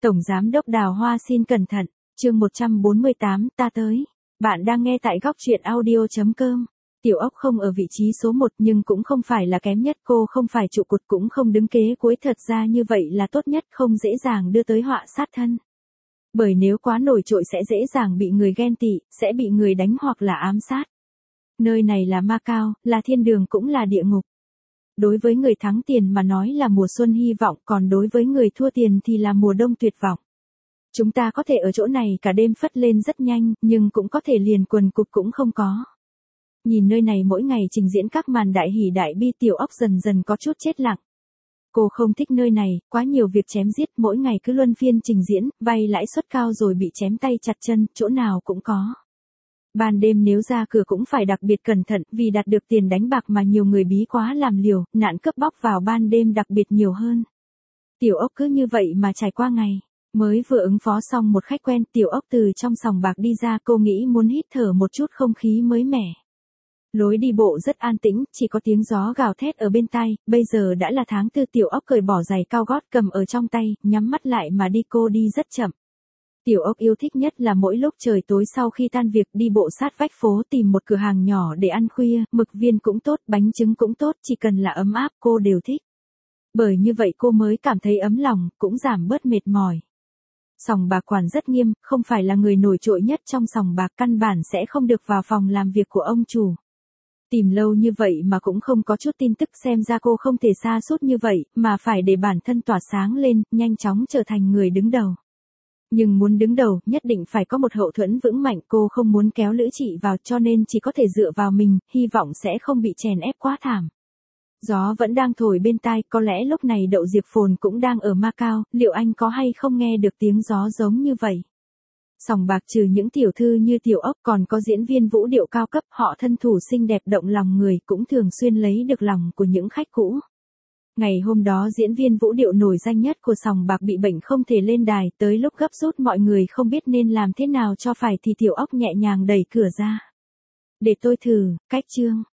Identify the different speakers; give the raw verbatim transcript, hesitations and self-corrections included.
Speaker 1: Tổng Giám đốc Đào Hoa xin cẩn thận, chương một trăm bốn mươi tám, ta tới. Bạn đang nghe tại góc truyện audio chấm com. Tiểu Ốc không ở vị trí số một nhưng cũng không phải là kém nhất, cô không phải trụ cột cũng không đứng kế cuối, thật ra như vậy là tốt nhất, không dễ dàng đưa tới họa sát thân. Bởi nếu quá nổi trội sẽ dễ dàng bị người ghen tị, sẽ bị người đánh hoặc là ám sát. Nơi này là Macau, là thiên đường cũng là địa ngục. Đối với người thắng tiền mà nói là mùa xuân hy vọng, còn đối với người thua tiền thì là mùa đông tuyệt vọng. Chúng ta có thể ở chỗ này cả đêm phất lên rất nhanh, nhưng cũng có thể liền quần cụt cũng không có. Nhìn nơi này mỗi ngày trình diễn các màn đại hỉ đại bi, Tiểu Ốc dần dần có chút chết lặng. Cô không thích nơi này, quá nhiều việc chém giết, mỗi ngày cứ luân phiên trình diễn, vay lãi suất cao rồi bị chém tay chặt chân, chỗ nào cũng có. Ban đêm nếu ra cửa cũng phải đặc biệt cẩn thận, vì đạt được tiền đánh bạc mà nhiều người bí quá làm liều, nạn cướp bóc vào ban đêm đặc biệt nhiều hơn. Tiểu Ốc cứ như vậy mà trải qua ngày. Mới vừa ứng phó xong một khách quen, Tiểu Ốc từ trong sòng bạc đi ra, cô nghĩ muốn hít thở một chút không khí mới mẻ. Lối đi bộ rất an tĩnh, chỉ có tiếng gió gào thét ở bên tai, bây giờ đã là tháng tư, Tiểu Ốc cởi bỏ giày cao gót cầm ở trong tay, nhắm mắt lại mà đi, cô đi rất chậm. Tiểu Ốc yêu thích nhất là mỗi lúc trời tối sau khi tan việc đi bộ sát vách phố tìm một cửa hàng nhỏ để ăn khuya, mực viên cũng tốt, bánh trứng cũng tốt, chỉ cần là ấm áp cô đều thích. Bởi như vậy cô mới cảm thấy ấm lòng, cũng giảm bớt mệt mỏi. Sòng bạc quản rất nghiêm, không phải là người nổi trội nhất trong sòng bạc căn bản sẽ không được vào phòng làm việc của ông chủ. Tìm lâu như vậy mà cũng không có chút tin tức, xem ra cô không thể sa sút như vậy, mà phải để bản thân tỏa sáng lên, nhanh chóng trở thành người đứng đầu. Nhưng muốn đứng đầu, nhất định phải có một hậu thuẫn vững mạnh, cô không muốn kéo Lữ Trị vào cho nên chỉ có thể dựa vào mình, hy vọng sẽ không bị chèn ép quá thảm. Gió vẫn đang thổi bên tai, có lẽ lúc này Đậu Diệp Phồn cũng đang ở Macau, liệu anh có hay không nghe được tiếng gió giống như vậy? Sòng bạc trừ những tiểu thư như Tiểu Ốc còn có diễn viên vũ điệu cao cấp, họ thân thủ xinh đẹp động lòng người, cũng thường xuyên lấy được lòng của những khách cũ. Ngày hôm đó diễn viên vũ điệu nổi danh nhất của sòng bạc bị bệnh không thể lên đài, tới lúc gấp rút mọi người không biết nên làm thế nào cho phải thì Tiểu Ốc nhẹ nhàng đẩy cửa ra. Để tôi thử, cách chương.